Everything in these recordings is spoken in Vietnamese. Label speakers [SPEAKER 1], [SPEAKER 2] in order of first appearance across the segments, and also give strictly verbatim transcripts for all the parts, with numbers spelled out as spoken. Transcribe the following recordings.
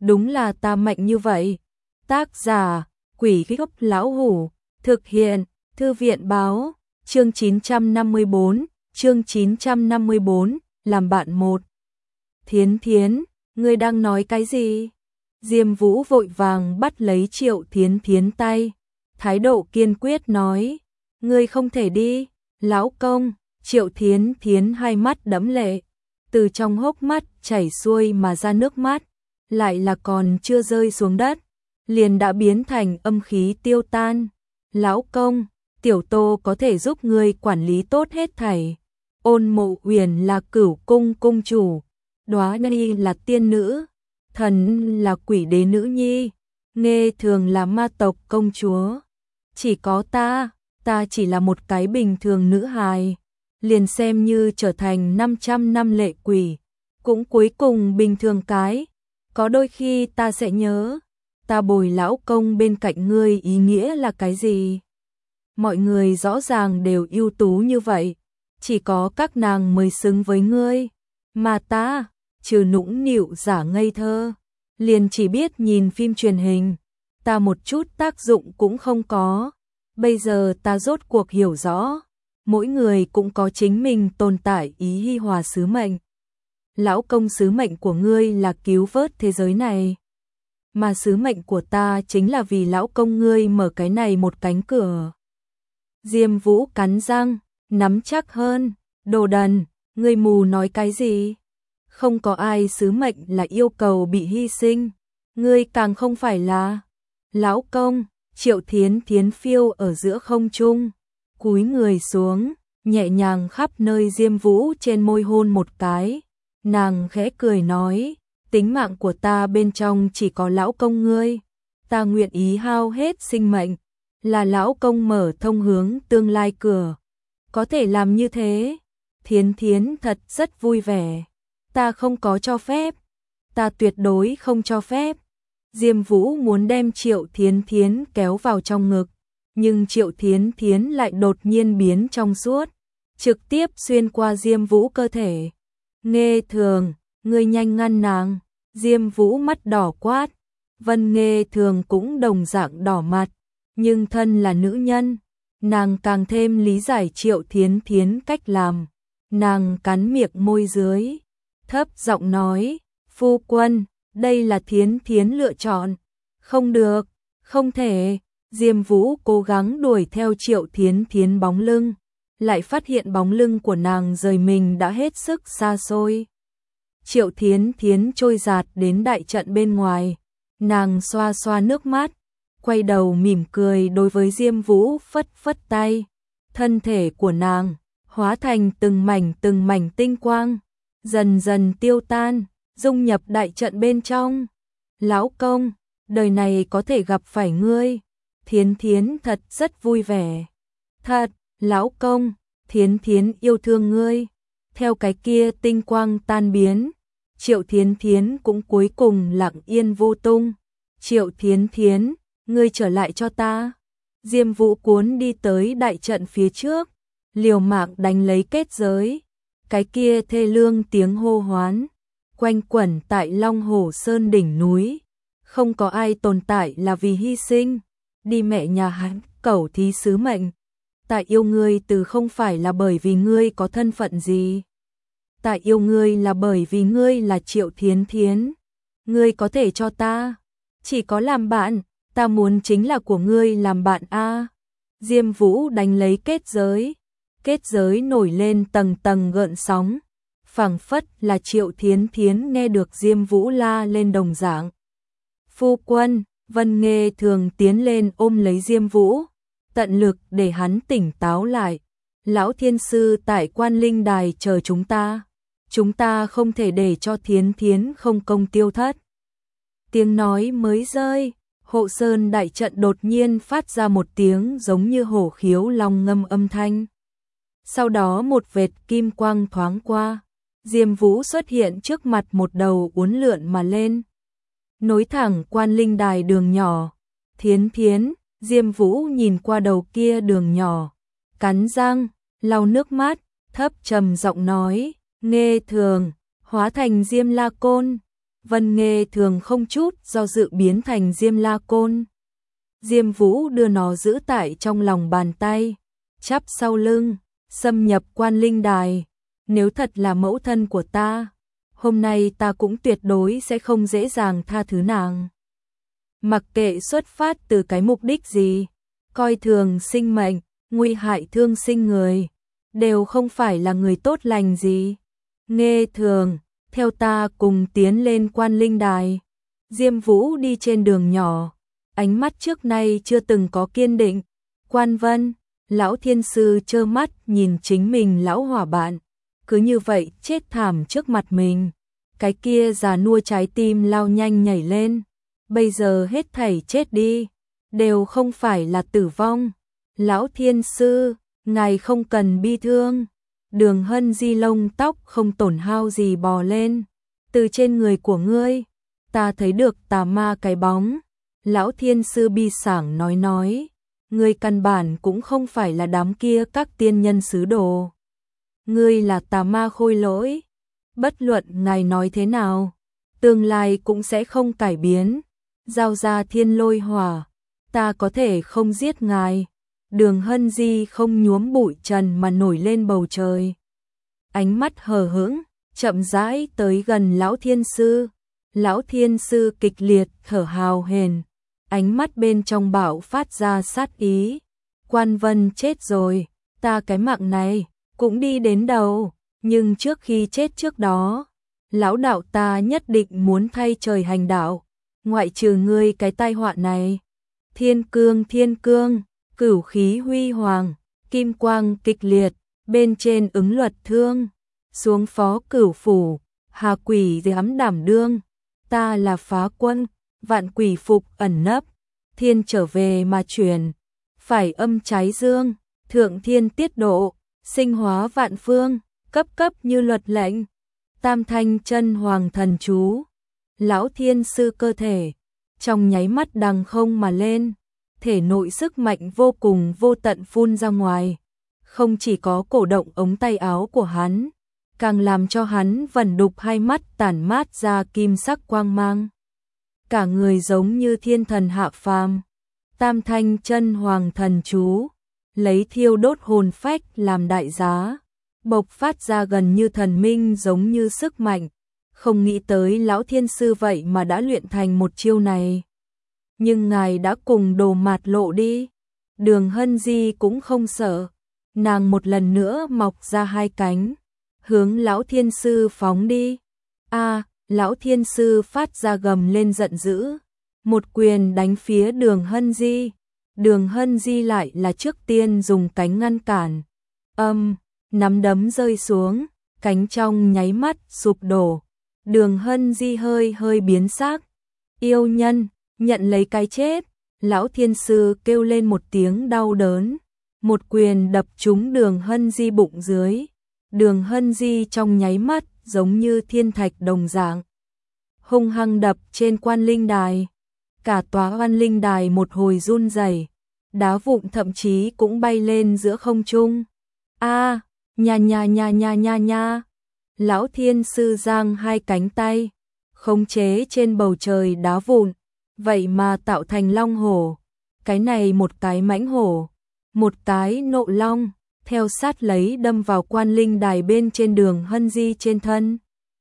[SPEAKER 1] đúng là ta mạnh như vậy. Tác giả, Quỷ Gốc Lão Hủ, thực hiện, Thư viện Báo, chương chín trăm năm mươi bốn, chương chín trăm năm mươi bốn, làm bạn một. Thiến Thiến, ngươi đang nói cái gì? Diêm Vũ vội vàng bắt lấy Triệu Thiến Thiến tay, thái độ kiên quyết nói, ngươi không thể đi, lão công. Triệu Thiến Thiến hai mắt đẫm lệ, từ trong hốc mắt chảy xuôi mà ra nước mắt, lại là còn chưa rơi xuống đất, liền đã biến thành âm khí tiêu tan. Lão công, tiểu Tô có thể giúp ngươi quản lý tốt hết thảy. Ôn Mộ Uyển là Cửu cung cung chủ, Đóa Nhi là tiên nữ, Thần là quỷ đế nữ nhi, Nghê Thường là ma tộc công chúa. Chỉ có ta, ta chỉ là một cái bình thường nữ hài, liền xem như trở thành năm trăm năm lệ quỷ, cũng cuối cùng bình thường cái. Có đôi khi ta sẽ nhớ, ta bồi lão công bên cạnh ngươi ý nghĩa là cái gì. Mọi người rõ ràng đều ưu tú như vậy, chỉ có các nàng mới xứng với ngươi, mà ta, trừ nũng nịu giả ngây thơ, liền chỉ biết nhìn phim truyền hình, ta một chút tác dụng cũng không có. Bây giờ ta rốt cuộc hiểu rõ, mỗi người cũng có chính mình tồn tại ý hi hòa sứ mệnh. Lão công, sứ mệnh của ngươi là cứu vớt thế giới này, mà sứ mệnh của ta chính là vì lão công ngươi mở cái này một cánh cửa. Diêm Vũ cắn răng, nắm chắc hơn, đồ đần, ngươi mù nói cái gì? Không có ai sứ mệnh là yêu cầu bị hy sinh, ngươi càng không phải là. Lão công, Triệu Thiến Thiến phiêu ở giữa không trung, cúi người xuống, nhẹ nhàng khắp nơi Diêm Vũ trên môi hôn một cái. Nàng khẽ cười nói, tính mạng của ta bên trong chỉ có lão công ngươi, ta nguyện ý hao hết sinh mệnh, là lão công mở thông hướng tương lai cửa. Có thể làm như thế, Thiến Thiến thật rất vui vẻ. Ta không có cho phép, ta tuyệt đối không cho phép. Diêm Vũ muốn đem Triệu Thiến Thiến kéo vào trong ngực, nhưng Triệu Thiến Thiến lại đột nhiên biến trong suốt, trực tiếp xuyên qua Diêm Vũ cơ thể. Nghê Thường, ngươi nhanh ngăn nàng. Diêm Vũ mắt đỏ quát. Vân Nghê Thường cũng đồng dạng đỏ mặt, nhưng thân là nữ nhân, nàng càng thêm lý giải Triệu Thiến Thiến cách làm. Nàng cắn miệng môi dưới, thấp giọng nói, phu quân, đây là Thiến Thiến lựa chọn. Không được, không thể. Diêm Vũ cố gắng đuổi theo Triệu Thiến Thiến bóng lưng, lại phát hiện bóng lưng của nàng rời mình đã hết sức xa xôi. Triệu Thiến Thiến trôi dạt đến đại trận bên ngoài, nàng xoa xoa nước mắt, quay đầu mỉm cười đối với Diêm Vũ phất phất tay. Thân thể của nàng hóa thành từng mảnh từng mảnh tinh quang, dần dần tiêu tan, dung nhập đại trận bên trong. Lão công, đời này có thể gặp phải ngươi, Thiến Thiến thật rất vui vẻ. Thật, lão công, Thiến Thiến yêu thương ngươi. Theo cái kia tinh quang tan biến, Triệu Thiến Thiến cũng cuối cùng lặng yên vô tung. Triệu Thiến Thiến, ngươi trở lại cho ta. Diêm Vũ cuốn đi tới đại trận phía trước, liều mạng đánh lấy kết giới. Cái kia thê lương tiếng hô hoán quanh quẩn tại Long Hổ Sơn đỉnh núi. Không có ai tồn tại là vì hy sinh. Đi mẹ nhà hắn, cẩu thí sứ mệnh. Ta yêu ngươi từ không phải là bởi vì ngươi có thân phận gì. Ta yêu ngươi là bởi vì ngươi là Triệu Thiến Thiến. Ngươi có thể cho ta chỉ có làm bạn, ta muốn chính là của ngươi làm bạn a. Diêm Vũ đánh lấy kết giới, kết giới nổi lên tầng tầng gợn sóng, phảng phất là Triệu Thiến Thiến nghe được Diêm Vũ la lên đồng dạng. Phu quân, Vân Nghê Thường tiến lên ôm lấy Diêm Vũ, tận lực để hắn tỉnh táo lại. Lão thiên sư tại Quan Linh Đài chờ chúng ta, chúng ta không thể để cho Thiến Thiến không công tiêu thất. Tiếng nói mới rơi, Hộ Sơn đại trận đột nhiên phát ra một tiếng giống như hổ khiếu long ngâm âm thanh. Sau đó một vệt kim quang thoáng qua, Diêm Vũ xuất hiện trước mặt một đầu uốn lượn mà lên, nối thẳng Quan Linh Đài đường nhỏ. Thiến Thiến, Diêm Vũ nhìn qua đầu kia đường nhỏ, cắn răng, lau nước mắt, thấp trầm giọng nói, Nghê Thường, hóa thành Diêm La Côn. Vân Nghê Thường không chút do dự biến thành Diêm La Côn. Diêm Vũ đưa nó giữ tại trong lòng bàn tay, chắp sau lưng, xâm nhập Quan Linh Đài. Nếu thật là mẫu thân của ta, hôm nay ta cũng tuyệt đối sẽ không dễ dàng tha thứ nàng. Mặc kệ xuất phát từ cái mục đích gì, coi thường sinh mệnh, nguy hại thương sinh người, đều không phải là người tốt lành gì. Nghê Thường, theo ta cùng tiến lên Quan Linh Đài. Diêm Vũ đi trên đường nhỏ, ánh mắt trước nay chưa từng có kiên định. Quan Vân, lão thiên sư trơ mắt nhìn chính mình lão hỏa bạn, cứ như vậy chết thảm trước mặt mình. Cái kia già nua trái tim lao nhanh nhảy lên. Bây giờ hết thảy chết đi, đều không phải là tử vong. Lão thiên sư, ngài không cần bi thương. Đường Hân Di lông tóc không tổn hao gì bò lên. Từ trên người của ngươi, ta thấy được tà ma cái bóng. Lão thiên sư bi sảng nói nói, ngươi căn bản cũng không phải là đám kia các tiên nhân sứ đồ. Ngươi là tà ma khôi lỗi. Bất luận ngài nói thế nào, tương lai cũng sẽ không cải biến. Giao ra thiên lôi hỏa, ta có thể không giết ngài. Đường Hân Di không nhuốm bụi trần mà nổi lên bầu trời. Ánh mắt hờ hững, chậm rãi tới gần lão thiên sư. Lão thiên sư kịch liệt thở hào hển, ánh mắt bên trong bạo phát ra sát ý. Quan Vân chết rồi, ta cái mạng này cũng đi đến đầu, nhưng trước khi chết trước đó, lão đạo ta nhất định muốn thay trời hành đạo, ngoại trừ ngươi cái tai họa này. Thiên cương thiên cương, cửu khí huy hoàng, kim quang kịch liệt, bên trên ứng luật thương, xuống phó cửu phủ, hà quỷ dám đảm đương. Ta là phá quân, vạn quỷ phục ẩn nấp, thiên trở về mà truyền, phải âm trái dương, thượng thiên tiết độ, sinh hóa vạn phương, cấp cấp như luật lệnh. Tam thanh chân hoàng thần chú, lão thiên sư cơ thể, trong nháy mắt đằng không mà lên, thể nội sức mạnh vô cùng vô tận phun ra ngoài, không chỉ có cổ động ống tay áo của hắn, càng làm cho hắn vẩn đục hai mắt tản mát ra kim sắc quang mang. Cả người giống như thiên thần hạ phàm. Tam thanh chân hoàng thần chú, lấy thiêu đốt hồn phách làm đại giá, bộc phát ra gần như thần minh giống như sức mạnh. Không nghĩ tới lão thiên sư vậy mà đã luyện thành một chiêu này. Nhưng ngài đã cùng đồ mạt lộ đi. Đường Hân Di cũng không sợ, nàng một lần nữa mọc ra hai cánh, hướng lão thiên sư phóng đi. A, lão thiên sư phát ra gầm lên giận dữ, một quyền đánh phía Đường Hân Di. Đường Hân Di lại là trước tiên dùng cánh ngăn cản. Âm, nắm đấm rơi xuống, cánh trong nháy mắt sụp đổ. Đường Hân Di hơi hơi biến sắc. Yêu nhân, nhận lấy cái chết. Lão thiên sư kêu lên một tiếng đau đớn, một quyền đập trúng Đường Hân Di bụng dưới. Đường Hân Di trong nháy mắt giống như thiên thạch đồng dạng, hung hăng đập trên Quan Linh Đài. Cả tòa Quan Linh Đài một hồi run rẩy, đá vụn thậm chí cũng bay lên giữa không trung. A, nha nha nha nha nha nha. Lão thiên sư giang hai cánh tay, khống chế trên bầu trời đá vụn, vậy mà tạo thành long hổ. Cái này một cái mãnh hổ, một cái nộ long, theo sát lấy đâm vào Quan Linh Đài bên trên Đường Hân Di trên thân.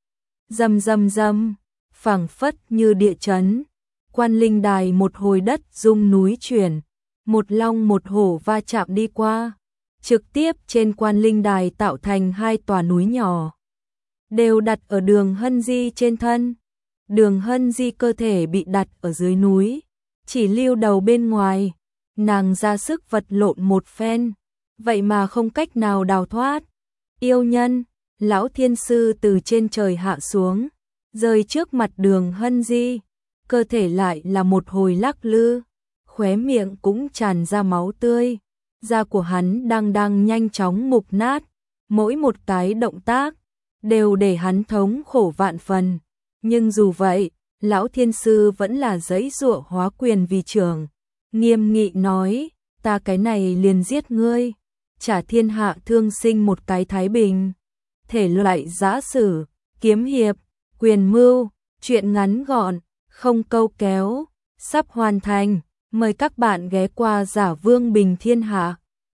[SPEAKER 1] Rầm rầm rầm, phảng phất như địa chấn. Quan Linh Đài một hồi đất rung núi chuyển, một long một hổ va chạm đi qua, trực tiếp trên Quan Linh Đài tạo thành hai tòa núi nhỏ, đều đặt ở Đường Hân Di trên thân. Đường Hân Di cơ thể bị đặt ở dưới núi, chỉ lưu đầu bên ngoài, nàng ra sức vật lộn một phen, vậy mà không cách nào đào thoát. Yêu nhân, lão thiên sư từ trên trời hạ xuống, rơi trước mặt Đường Hân Di, cơ thể lại là một hồi lắc lư, khóe miệng cũng tràn ra máu tươi, da của hắn đang đang nhanh chóng mục nát, mỗi một cái động tác đều để hắn thống khổ vạn phần. Nhưng dù vậy, lão thiên sư vẫn là giãy giụa hóa quyền vì trưởng, nghiêm nghị nói, ta cái này liền giết ngươi, trả thiên hạ thương sinh một cái thái bình. Thể loại giã sử, kiếm hiệp, quyền mưu, Chuyện ngắn gọn, không câu kéo, sắp hoàn thành. Mời các bạn ghé qua Giả Vương Bình Thiên Hạ.